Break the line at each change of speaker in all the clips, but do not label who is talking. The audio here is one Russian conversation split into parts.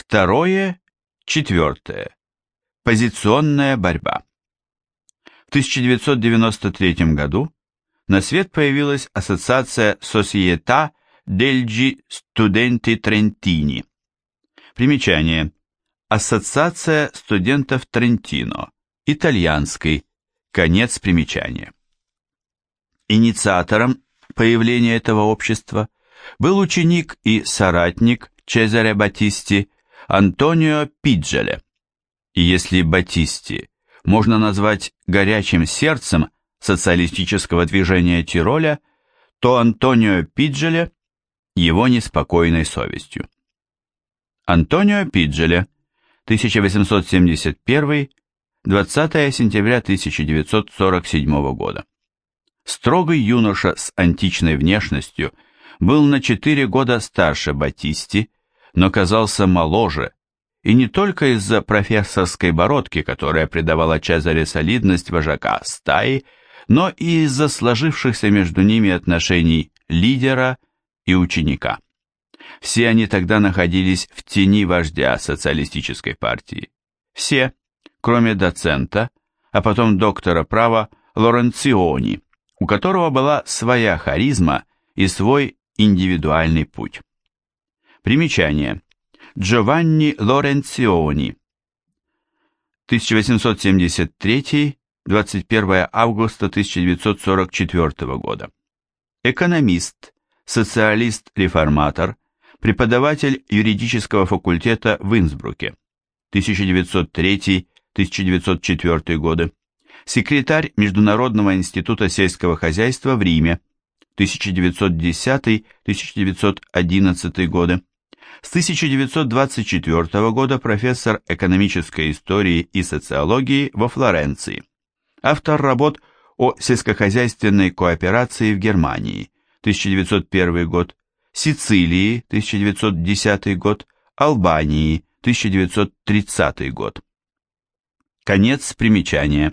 Второе, четвертое. Позиционная борьба. В 1993 году на свет появилась ассоциация Società degli Studenti Trentini. Примечание. Ассоциация студентов Трентино. Итальянский. Конец примечания. Инициатором появления этого общества был ученик и соратник Чезаре Баттисти Антонио Пиджеле. И если Баттисти можно назвать горячим сердцем социалистического движения Тироля, то Антонио Пиджеле его неспокойной совестью. Антонио Пиджеле, 1871, 20 сентября 1947 года. Строгий юноша с античной внешностью был на 4 года старше Баттисти, но казался моложе, и не только из-за профессорской бородки, которая придавала Чезаре солидность вожака стаи, но и из-за сложившихся между ними отношений лидера и ученика. Все они тогда находились в тени вождя социалистической партии. Все, кроме доцента, а потом доктора права Лоренциони, у которого была своя харизма и свой индивидуальный путь. Примечание. Джованни Лоренциони, 1873, 21 августа 1944 года. Экономист, социалист-реформатор, преподаватель юридического факультета в Инсбруке, 1903-1904 годы, секретарь Международного института сельского хозяйства в Риме, 1910-1911 годы, с 1924 года профессор экономической истории и социологии во Флоренции, автор работ о сельскохозяйственной кооперации в Германии, 1901 год, Сицилии, 1910 год, Албании, 1930 год. Конец примечания.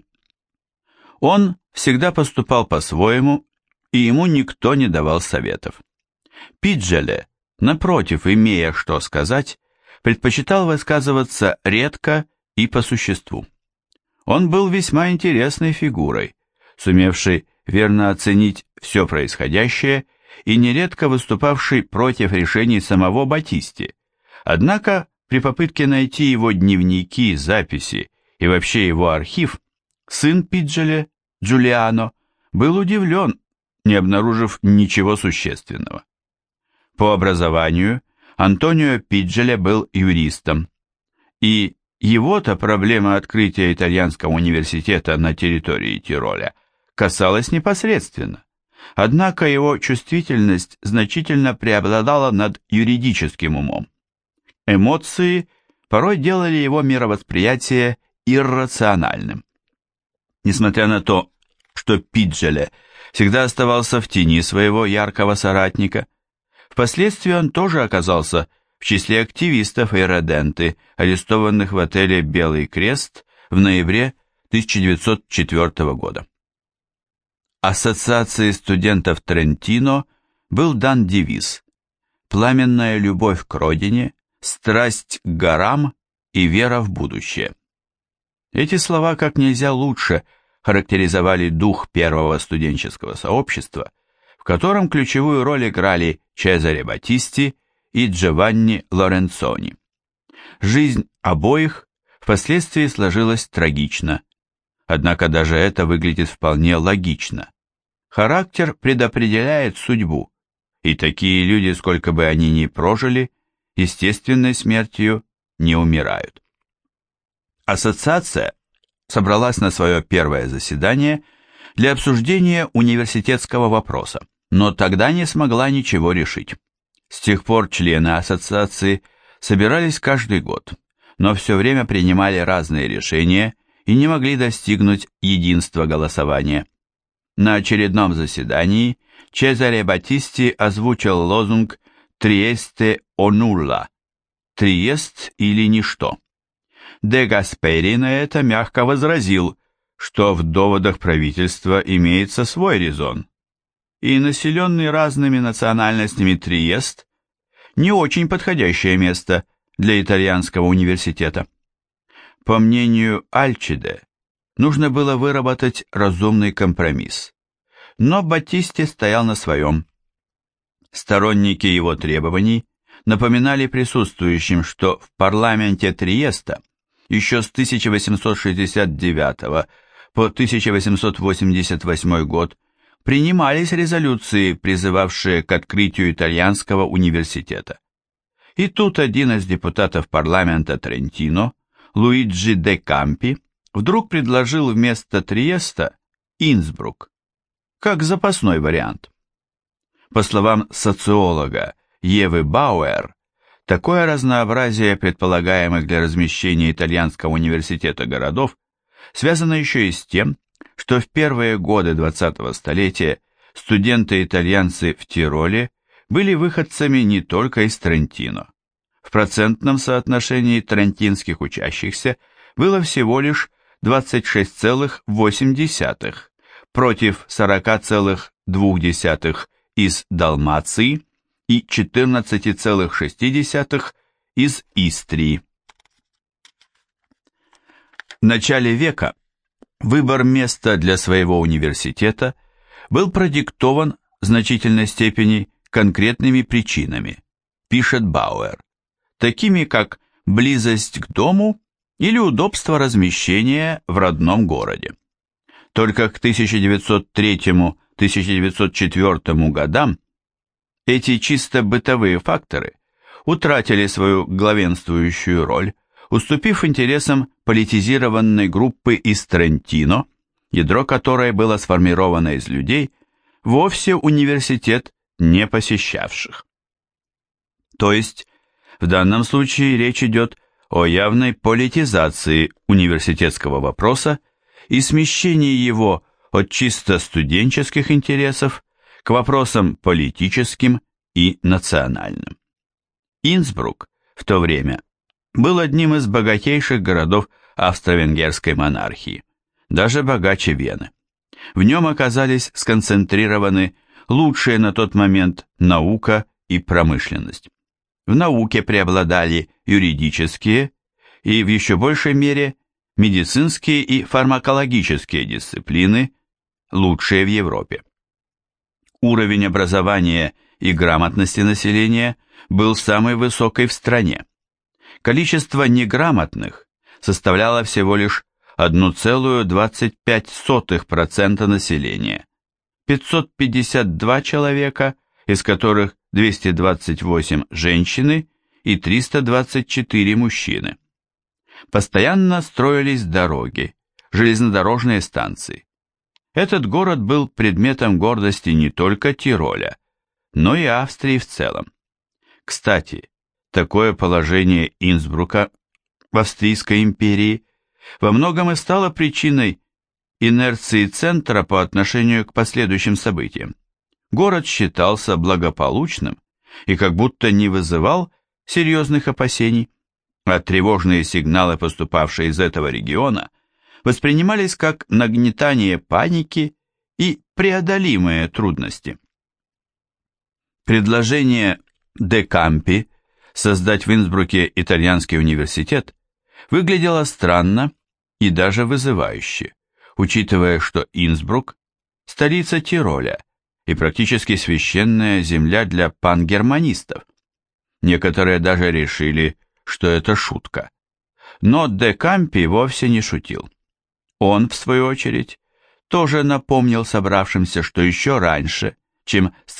Он всегда поступал по-своему, и ему никто не давал советов. Пиджеле, напротив, имея что сказать, предпочитал высказываться редко и по существу. Он был весьма интересной фигурой, сумевшей верно оценить все происходящее и нередко выступавший против решений самого Баттисти. Однако при попытке найти его дневники, записи и вообще его архив, сын Пиджеле, Джулиано, был удивлен, не обнаружив ничего существенного. По образованию Антонио Пиджеле был юристом, и его-то проблема открытия итальянского университета на территории Тироля касалась непосредственно. Однако его чувствительность значительно преобладала над юридическим умом. Эмоции порой делали его мировосприятие иррациональным. Несмотря на то, что Пиджеле всегда оставался в тени своего яркого соратника, впоследствии он тоже оказался в числе активистов ирреденты, арестованных в отеле «Белый крест» в ноябре 1904 года. Ассоциации студентов Трентино был дан девиз «Пламенная любовь к родине, страсть к горам и вера в будущее». Эти слова как нельзя лучше характеризовали дух первого студенческого сообщества, в котором ключевую роль играли Чезаре Баттисти и Джованни Лоренцони. Жизнь обоих впоследствии сложилась трагично, однако даже это выглядит вполне логично. Характер предопределяет судьбу, и такие люди, сколько бы они ни прожили, естественной смертью не умирают. Ассоциация собралась на свое первое заседание для обсуждения университетского вопроса, но тогда не смогла ничего решить. С тех пор члены ассоциации собирались каждый год, но все время принимали разные решения и не могли достигнуть единства голосования. На очередном заседании Чезаре Баттисти озвучил лозунг «Триесте о нулла» – «Триест или ничто». Де Гаспери на это мягко возразил, что в доводах правительства имеется свой резон, и населенный разными национальностями Триест – не очень подходящее место для итальянского университета. По мнению Альчиде, нужно было выработать разумный компромисс, но Баттисти стоял на своем. Сторонники его требований напоминали присутствующим, что в парламенте Триеста еще с 1869 по 1888 год принимались резолюции, призывавшие к открытию итальянского университета. И тут один из депутатов парламента Трентино, Луиджи де Кампи, вдруг предложил вместо Триеста Инсбрук, как запасной вариант. По словам социолога Евы Бауэр, такое разнообразие предполагаемых для размещения итальянского университета городов связано еще и с тем, что в первые годы 20-го столетия студенты-итальянцы в Тироле были выходцами не только из Трентино. В процентном соотношении трентинских учащихся было всего лишь 26,8 против 40,2 из Далмации и 14,6 из Истрии. В начале века выбор места для своего университета был продиктован в значительной степени конкретными причинами, пишет Бауэр, такими как близость к дому или удобство размещения в родном городе. Только к 1903-1904 годам эти чисто бытовые факторы утратили свою главенствующую роль, уступив интересам политизированной группы из Трентино, ядро которой было сформировано из людей, вовсе университет не посещавших. То есть, в данном случае речь идет о явной политизации университетского вопроса и смещении его от чисто студенческих интересов к вопросам политическим и национальным. Инсбрук в то время был одним из богатейших городов австро-венгерской монархии, даже богаче Вены. В нем оказались сконцентрированы лучшие на тот момент наука и промышленность. В науке преобладали юридические и в еще большей мере медицинские и фармакологические дисциплины, лучшие в Европе. Уровень образования и грамотности населения был самый высокий в стране. Количество неграмотных составляло всего лишь 1,25% населения, 552 человека, из которых 228 женщины и 324 мужчины. Постоянно строились дороги, железнодорожные станции. Этот город был предметом гордости не только Тироля, но и Австрии в целом. Кстати, такое положение Инсбрука в Австрийской империи во многом и стало причиной инерции центра по отношению к последующим событиям. Город считался благополучным и как будто не вызывал серьезных опасений, а тревожные сигналы, поступавшие из этого региона, воспринимались как нагнетание паники и преодолимые трудности. Предложение де Кампи создать в Инсбруке итальянский университет выглядело странно и даже вызывающе, учитывая, что Инсбрук – столица Тироля и практически священная земля для пангерманистов. Некоторые даже решили, что это шутка. Но де Кампи вовсе не шутил. Он, в свою очередь, тоже напомнил собравшимся, что еще раньше, чем с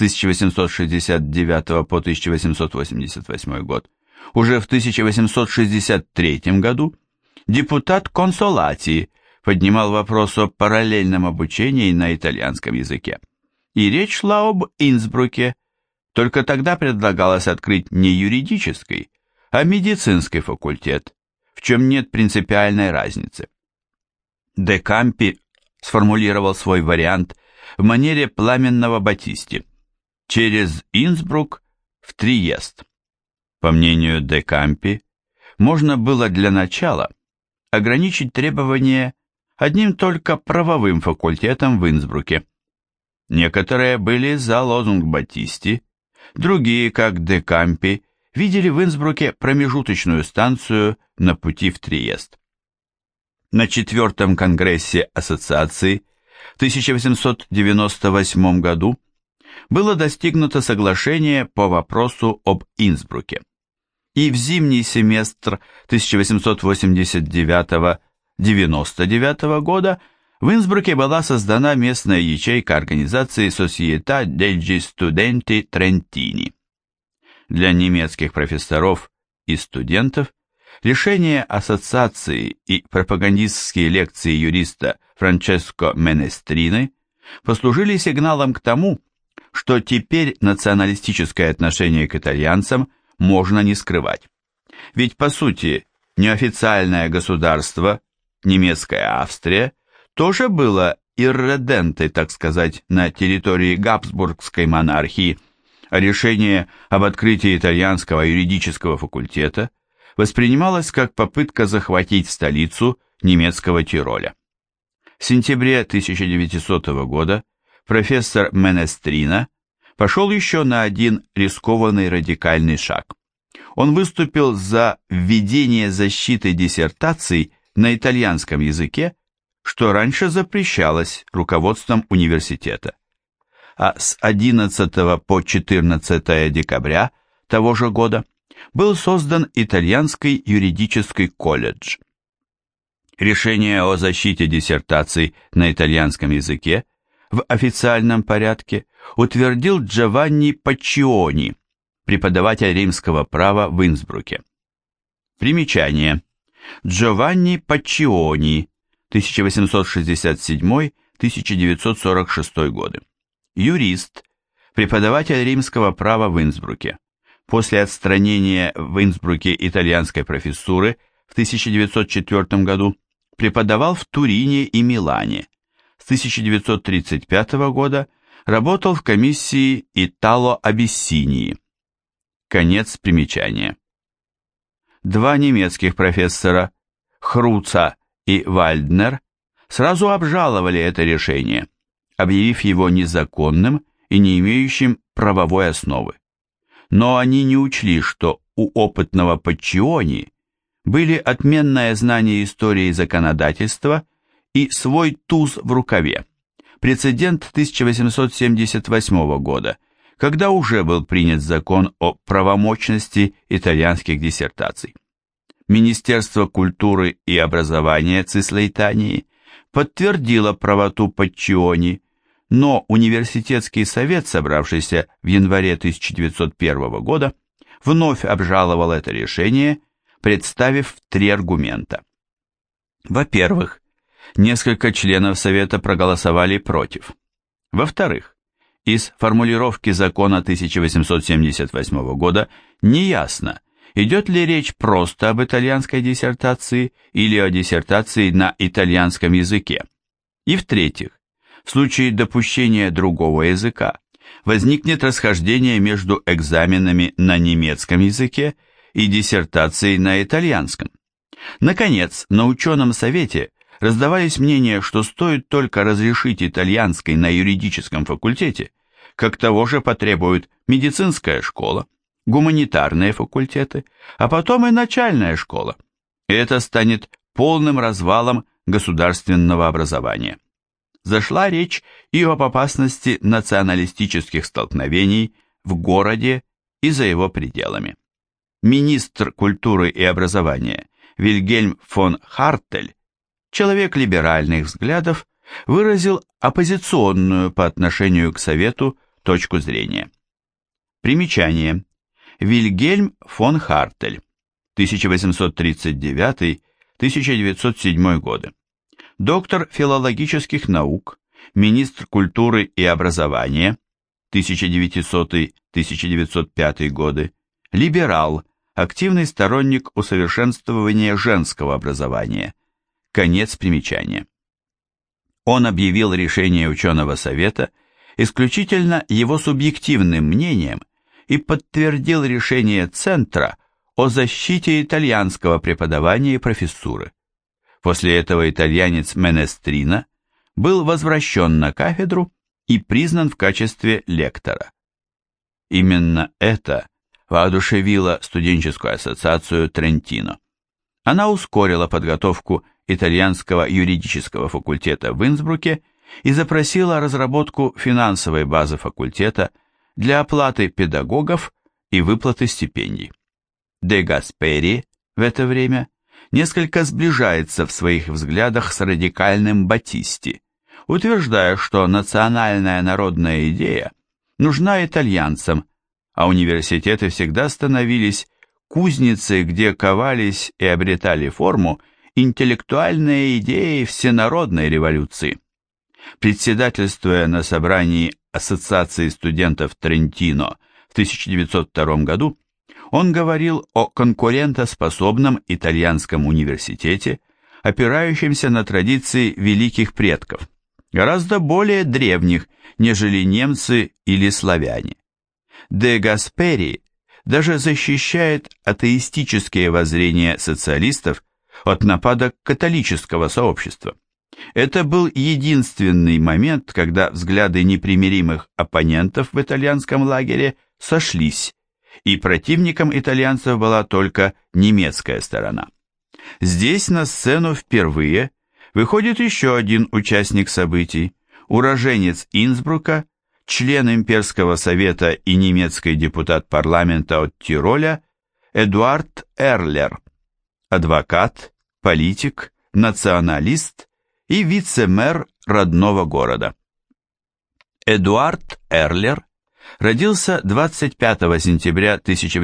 1869 по 1888 год, уже в 1863 году депутат Консолати поднимал вопрос о параллельном обучении на итальянском языке. И речь шла об Инсбруке, только тогда предлагалось открыть не юридический, а медицинский факультет, в чем нет принципиальной разницы. Де Кампи сформулировал свой вариант в манере пламенного Баттисти через Инсбрук в Триест. По мнению де Кампи, можно было для начала ограничить требования одним только правовым факультетом в Инсбруке. Некоторые были за лозунг Баттисти, другие, как де Кампи, видели в Инсбруке промежуточную станцию на пути в Триест. На 4-м конгрессе ассоциации в 1898 году было достигнуто соглашение по вопросу об Инсбруке. И в зимний семестр 1889-99 года в Инсбруке была создана местная ячейка организации Società degli Studenti Trentini. Для немецких профессоров и студентов решение ассоциации и пропагандистские лекции юриста Франческо Менестрины послужили сигналом к тому, что теперь националистическое отношение к итальянцам можно не скрывать. Ведь, по сути, неофициальное государство, немецкая Австрия, тоже было ирредентой, так сказать, на территории Габсбургской монархии, а решение об открытии итальянского юридического факультета воспринималось как попытка захватить столицу немецкого Тироля. В сентябре 1900 года профессор Менестрина пошел еще на один рискованный радикальный шаг. Он выступил за введение защиты диссертаций на итальянском языке, что раньше запрещалось руководством университета. А с 11 по 14 декабря того же года был создан Итальянский юридический колледж. Решение о защите диссертаций на итальянском языке в официальном порядке утвердил Джованни Паччиони, преподаватель римского права в Инсбруке. Примечание. Джованни Паччиони, 1867-1946 годы. Юрист, преподаватель римского права в Инсбруке. После отстранения в Инсбруке итальянской профессуры в 1904 году преподавал в Турине и Милане. С 1935 года работал в комиссии Итало-Абиссинии. Конец примечания. Два немецких профессора, Хруца и Вальднер, сразу обжаловали это решение, объявив его незаконным и не имеющим правовой основы. Но они не учли, что у опытного Паччиони были отменное знание истории и законодательства и свой туз в рукаве, прецедент 1878 года, когда уже был принят закон о правомочности итальянских диссертаций. Министерство культуры и образования Цислейтании подтвердило правоту Паччиони, но университетский совет, собравшийся в январе 1901 года, вновь обжаловал это решение, представив три аргумента. Во-первых, несколько членов совета проголосовали против. Во-вторых, из формулировки закона 1878 года неясно, идет ли речь просто об итальянской диссертации или о диссертации на итальянском языке. И в-третьих, в случае допущения другого языка возникнет расхождение между экзаменами на немецком языке и диссертацией на итальянском. Наконец, на ученом совете раздавались мнения, что стоит только разрешить итальянский на юридическом факультете, как того же потребует медицинская школа, гуманитарные факультеты, а потом и начальная школа. И это станет полным развалом государственного образования. Зашла речь и об опасности националистических столкновений в городе и за его пределами. Министр культуры и образования Вильгельм фон Хартель, человек либеральных взглядов, выразил оппозиционную по отношению к Совету точку зрения. Примечание. Вильгельм фон Хартель, 1839-1907 годы. Доктор филологических наук, министр культуры и образования, 1900-1905 годы, либерал, активный сторонник усовершенствования женского образования. Конец примечания. Он объявил решение ученого совета исключительно его субъективным мнением и подтвердил решение Центра о защите итальянского преподавания и профессуры. После этого итальянец Менестрина был возвращен на кафедру и признан в качестве лектора. Именно это воодушевила студенческую ассоциацию Трентино. Она ускорила подготовку итальянского юридического факультета в Инсбруке и запросила разработку финансовой базы факультета для оплаты педагогов и выплаты стипендий. Де Гаспери в это время несколько сближается в своих взглядах с радикальным Батисти, утверждая, что национальная народная идея нужна итальянцам, а университеты всегда становились кузницей, где ковались и обретали форму интеллектуальные идеи всенародной революции. Председательствуя на собрании Ассоциации студентов Трентино в 1902 году, он говорил о конкурентоспособном итальянском университете, опирающемся на традиции великих предков, гораздо более древних, нежели немцы или славяне. Де Гаспери даже защищает атеистические воззрения социалистов от нападок католического сообщества. Это был единственный момент, когда взгляды непримиримых оппонентов в итальянском лагере сошлись, и противником итальянцев была только немецкая сторона. Здесь на сцену впервые выходит еще один участник событий, уроженец Инсбрука, член Имперского совета и немецкий депутат парламента от Тироля Эдуард Эрлер, адвокат, политик, националист и вице-мэр родного города. Эдуард Эрлер родился 25 сентября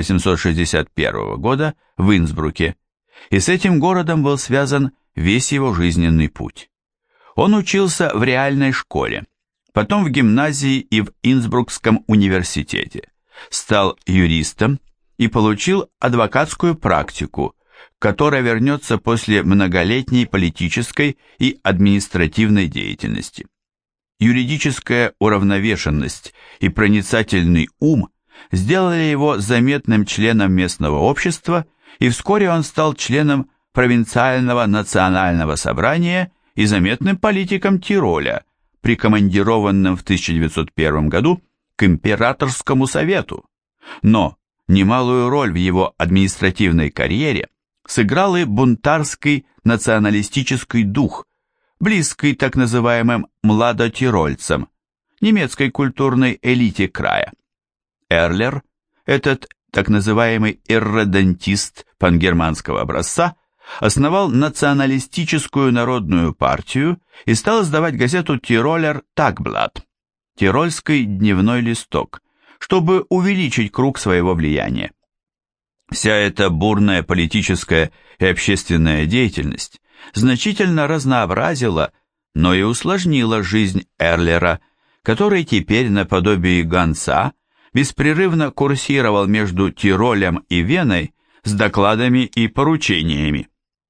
1861 года в Инсбруке, и с этим городом был связан весь его жизненный путь. Он учился в реальной школе, потом в гимназии и в Инсбрукском университете, стал юристом и получил адвокатскую практику, к которой вернется после многолетней политической и административной деятельности. Юридическая уравновешенность и проницательный ум сделали его заметным членом местного общества, и вскоре он стал членом провинциального национального собрания и заметным политиком Тироля, прикомандированным в 1901 году к Императорскому совету. Но немалую роль в его административной карьере сыграл и бунтарский националистический дух, близкий так называемым младотирольцам, немецкой культурной элите края. Эрлер, этот так называемый ирредентист пангерманского образца, основал националистическую народную партию и стал издавать газету «Тиролер Тагблат» – «Тирольский дневной листок», чтобы увеличить круг своего влияния. Вся эта бурная политическая и общественная деятельность значительно разнообразила, но и усложнила жизнь Эрлера, который теперь наподобие гонца беспрерывно курсировал между Тиролем и Веной с докладами и поручениями.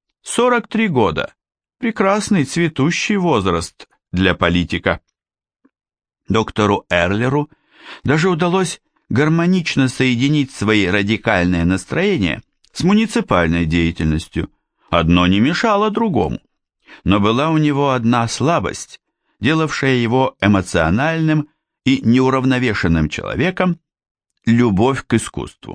43 года – прекрасный цветущий возраст для политика. Доктору Эрлеру даже удалось гармонично соединить свои радикальные настроения с муниципальной деятельностью. Одно не мешало другому. Но была у него одна слабость, делавшая его эмоциональным и неуравновешенным человеком – любовь к искусству.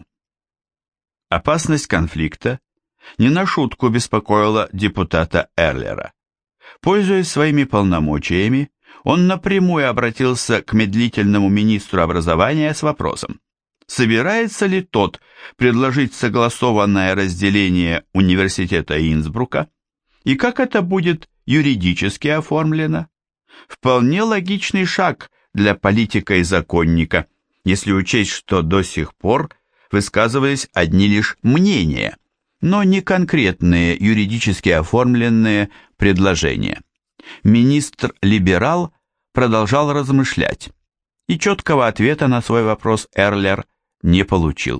Опасность конфликта не на шутку беспокоила депутата Эрлера. Пользуясь своими полномочиями, он напрямую обратился к медлительному министру образования с вопросом, собирается ли тот предложить согласованное разделение университета Инсбрука и как это будет юридически оформлено. Вполне логичный шаг для политика и законника, если учесть, что до сих пор высказывались одни лишь мнения, но не конкретные юридически оформленные предложения. Министр-либерал продолжал размышлять, и четкого ответа на свой вопрос Эрлер не получил.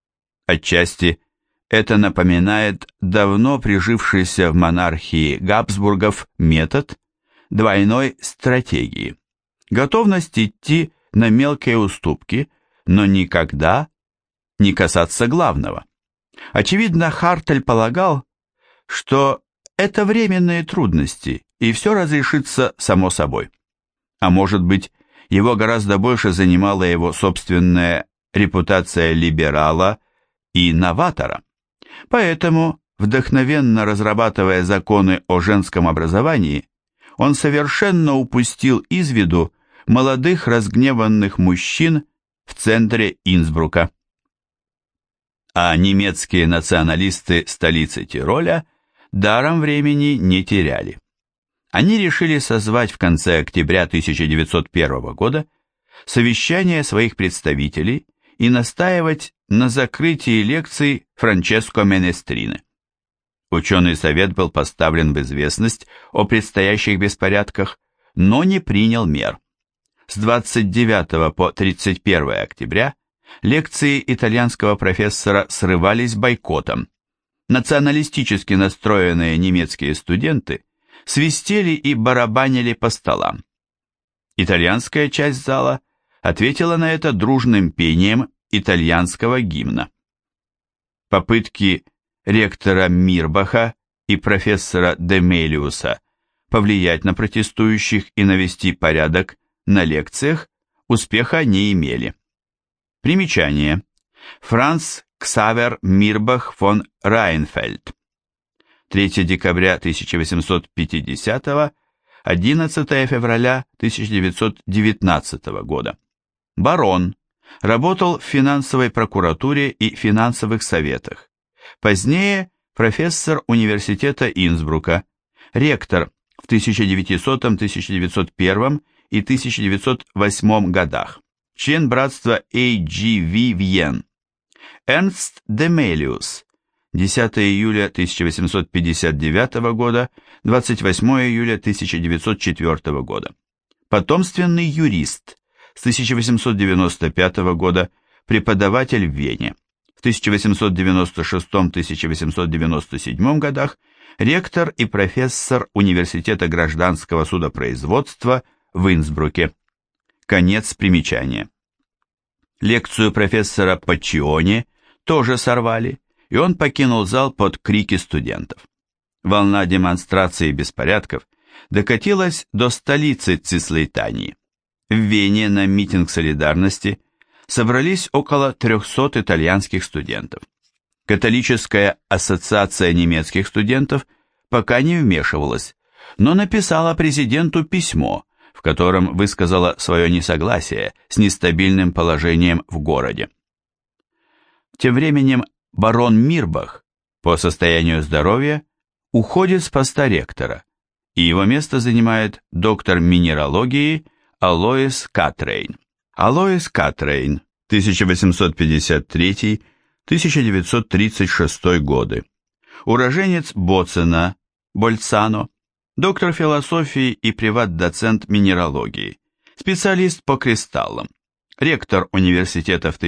Отчасти это напоминает давно прижившийся в монархии Габсбургов метод двойной стратегии. Готовность идти на мелкие уступки, но никогда не касаться главного. Очевидно, Хартель полагал, что это временные трудности, и все разрешится само собой. А может быть, его гораздо больше занимало его собственное репутация либерала и новатора. Поэтому, вдохновенно разрабатывая законы о женском образовании, он совершенно упустил из виду молодых разгневанных мужчин в центре Инсбрука. А немецкие националисты столицы Тироля даром времени не теряли. Они решили созвать в конце октября 1901 года совещание своих представителей и настаивать на закрытии лекций Франческо Менестрины. Ученый совет был поставлен в известность о предстоящих беспорядках, но не принял мер. С 29 по 31 октября лекции итальянского профессора срывались бойкотом. Националистически настроенные немецкие студенты свистели и барабанили по столам. Итальянская часть зала ответила на это дружным пением итальянского гимна. Попытки ректора Мирбаха и профессора Демелиуса повлиять на протестующих и навести порядок на лекциях успеха не имели. Примечание. Франц Ксавер Мирбах фон Райнфельд. 3 декабря 1850, 11 февраля 1919 года. Барон. Работал в финансовой прокуратуре и финансовых советах. Позднее профессор университета Инсбрука, ректор в 1900, 1901 и 1908 годах, член братства AGV Вьен. Эрнст Демелиус, 10 июля 1859 года, 28 июля 1904 года. Потомственный юрист, с 1895 года преподаватель в Вене. В 1896-1897 годах ректор и профессор Университета гражданского судопроизводства в Инсбруке. Конец примечания. Лекцию профессора Паччиони тоже сорвали, и он покинул зал под крики студентов. Волна демонстраций и беспорядков докатилась до столицы Цислейтании. В Вене на митинг солидарности собрались около 300 итальянских студентов. Католическая ассоциация немецких студентов пока не вмешивалась, но написала президенту письмо, в котором высказала свое несогласие с нестабильным положением в городе. Тем временем барон Мирбах по состоянию здоровья уходит с поста ректора, и его место занимает доктор минералогии Алоис Катрейн. Алоис Катрейн, 1853-1936 годы. Уроженец Боцена, Больцано, доктор философии и приват-доцент минералогии, специалист по кристаллам, ректор университета в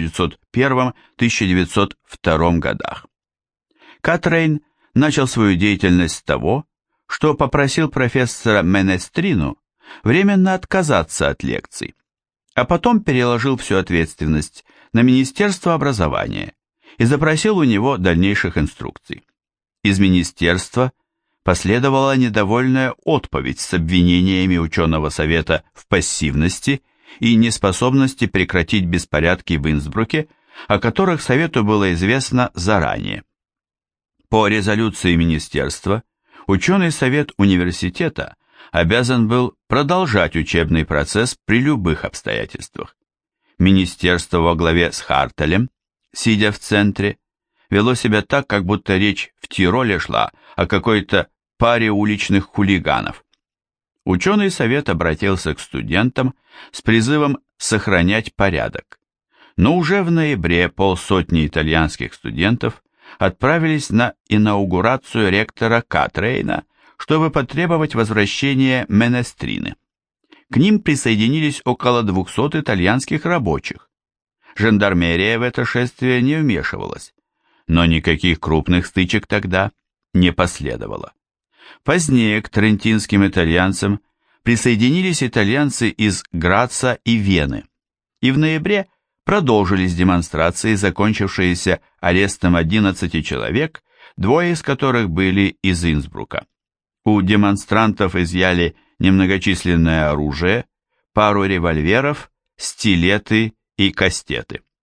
1901-1902 годах. Катрейн начал свою деятельность с того, что попросил профессора Менестрину временно отказаться от лекций, а потом переложил всю ответственность на Министерство образования и запросил у него дальнейших инструкций. Из министерства последовала недовольная отповедь с обвинениями ученого совета в пассивности и неспособности прекратить беспорядки в Инсбруке, о которых совету было известно заранее. По резолюции министерства, ученый совет университета обязан был продолжать учебный процесс при любых обстоятельствах. Министерство во главе с Хартелем, сидя в центре, вело себя так, как будто речь в Тироле шла о какой-то паре уличных хулиганов. Ученый совет обратился к студентам с призывом сохранять порядок, но уже в ноябре полсотни итальянских студентов отправились на инаугурацию ректора Катрейна, чтобы потребовать возвращения Менестрины. К ним присоединились около 200 итальянских рабочих. Жандармерия в это шествие не вмешивалась, но никаких крупных стычек тогда не последовало. Позднее к трентинским итальянцам присоединились итальянцы из Граца и Вены, и в ноябре продолжились демонстрации, закончившиеся арестом 11 человек, двое из которых были из Инсбрука. У демонстрантов изъяли немногочисленное оружие, пару револьверов, стилеты и кастеты.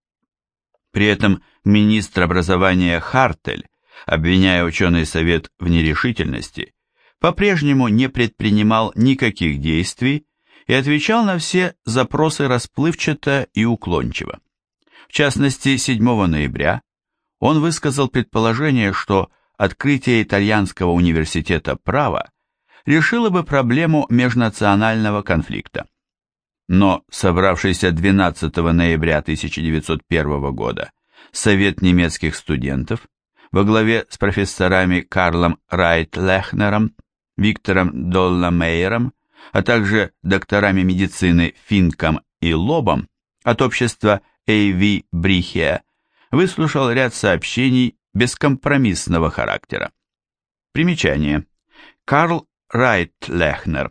При этом министр образования Хартель, обвиняя ученый совет в нерешительности, по-прежнему не предпринимал никаких действий и отвечал на все запросы расплывчато и уклончиво. В частности, 7 ноября он высказал предположение, что открытие итальянского университета права решило бы проблему межнационального конфликта. Но собравшийся 12 ноября 1901 года Совет немецких студентов во главе с профессорами Карлом Райт-Лехнером, Виктором Доллемейером, а также докторами медицины Финком и Лобом от общества A.V. Брихе выслушал ряд сообщений бескомпромиссного характера. Примечание. Карл Райт-Лехнер,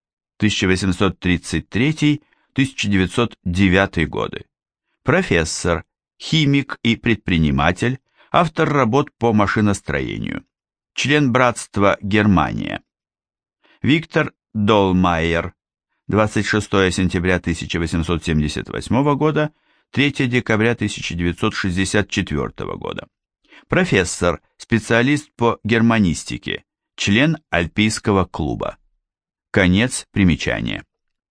1833-1909 годы. Профессор, химик и предприниматель, автор работ по машиностроению. Член братства Германия. Виктор Доллмайер, 26 сентября 1878 года, 3 декабря 1964 года. Профессор, специалист по германистике, член Альпийского клуба. Конец примечания.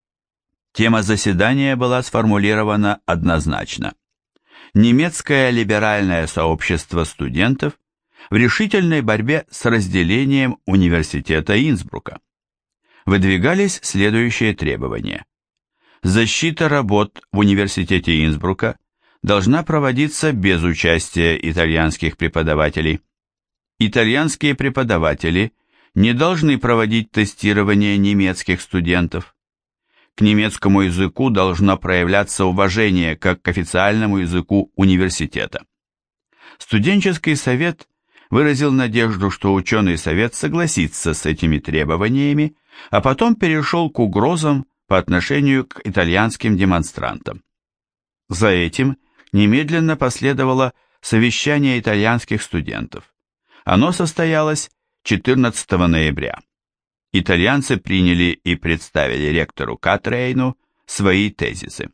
Тема заседания была сформулирована однозначно. Немецкое либеральное сообщество студентов в решительной борьбе с разделением университета Инсбрука. Выдвигались следующие требования. Защита работ в университете Инсбрука должна проводиться без участия итальянских преподавателей. Итальянские преподаватели не должны проводить тестирование немецких студентов. К немецкому языку должно проявляться уважение как к официальному языку университета. Студенческий совет выразил надежду, что ученый совет согласится с этими требованиями, а потом перешел к угрозам по отношению к итальянским демонстрантам. За этим немедленно последовало совещание итальянских студентов. Оно состоялось 14 ноября. Итальянцы приняли и представили ректору Катрейну свои тезисы.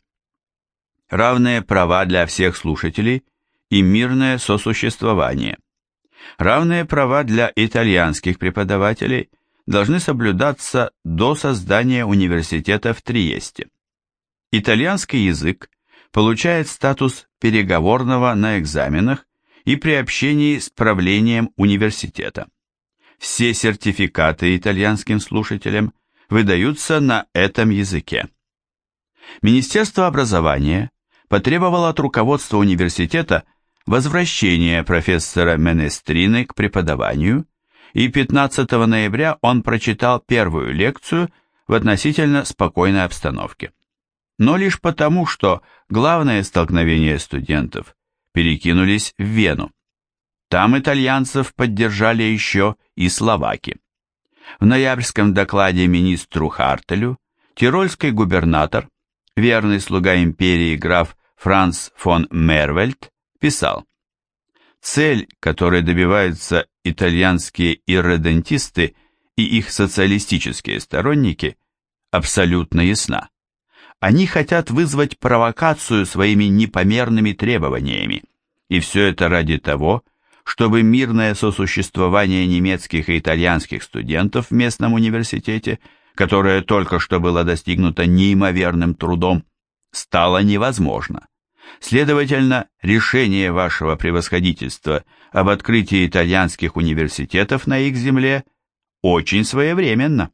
Равные права для всех слушателей и мирное сосуществование. Равные права для итальянских преподавателей должны соблюдаться до создания университета в Триесте. Итальянский язык получает статус переговорного на экзаменах и при общении с правлением университета. Все сертификаты итальянским слушателям выдаются на этом языке. Министерство образования потребовало от руководства университета возвращения профессора Менестрины к преподаванию, и 15 ноября он прочитал первую лекцию в относительно спокойной обстановке. Но лишь потому, что главные столкновения студентов перекинулись в Вену. Там итальянцев поддержали еще и словаки. В ноябрьском докладе министру Хартелю тирольский губернатор, верный слуга империи граф Франц фон Мервельд, писал: «Цель, которой добиваются итальянские ирредентисты и их социалистические сторонники, абсолютно ясна. Они хотят вызвать провокацию своими непомерными требованиями, и все это ради того, чтобы мирное сосуществование немецких и итальянских студентов в местном университете, которое только что было достигнуто неимоверным трудом, стало невозможно. Следовательно, решение вашего превосходительства об открытии итальянских университетов на их земле очень своевременно».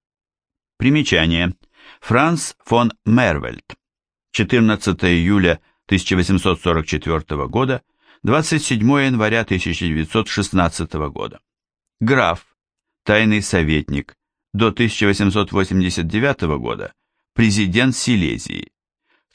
Примечание. Франц фон Мервельд. 14 июля 1844 года, 27 января 1916 года. Граф, тайный советник, до 1889 года, президент Силезии. В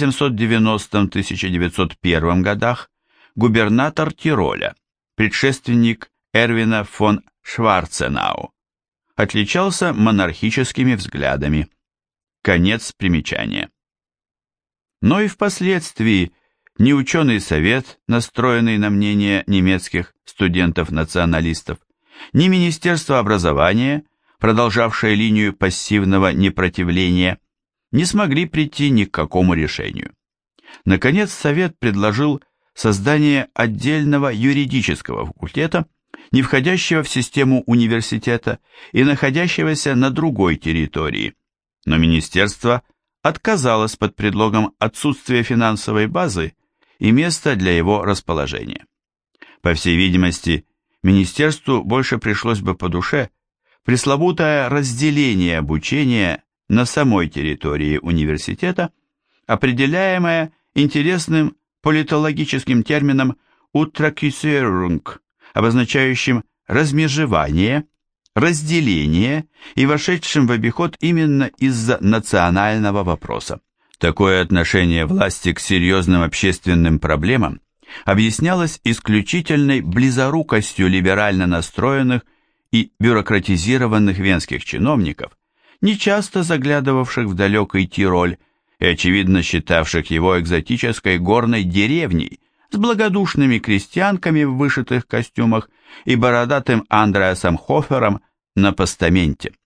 1890-1901 годах губернатор Тироля, предшественник Эрвина фон Шварценау. Отличался монархическими взглядами. Конец примечания. Но и впоследствии ни ученый совет, настроенный на мнение немецких студентов-националистов, ни Министерство образования, продолжавшее линию пассивного непротивления, не смогли прийти ни к какому решению. Наконец, совет предложил создание отдельного юридического факультета, не входящего в систему университета и находящегося на другой территории, но министерство отказалось под предлогом отсутствия финансовой базы и места для его расположения. По всей видимости, министерству больше пришлось бы по душе пресловутое разделение обучения на самой территории университета, определяемое интересным политологическим термином «утракюсерунг», обозначающим размежевание, разделение и вошедшим в обиход именно из-за национального вопроса. Такое отношение власти к серьезным общественным проблемам объяснялось исключительной близорукостью либерально настроенных и бюрократизированных венских чиновников, нечасто заглядывавших в далекий Тироль и очевидно считавших его экзотической горной деревней с благодушными крестьянками в вышитых костюмах и бородатым Андреасом Хофером на постаменте.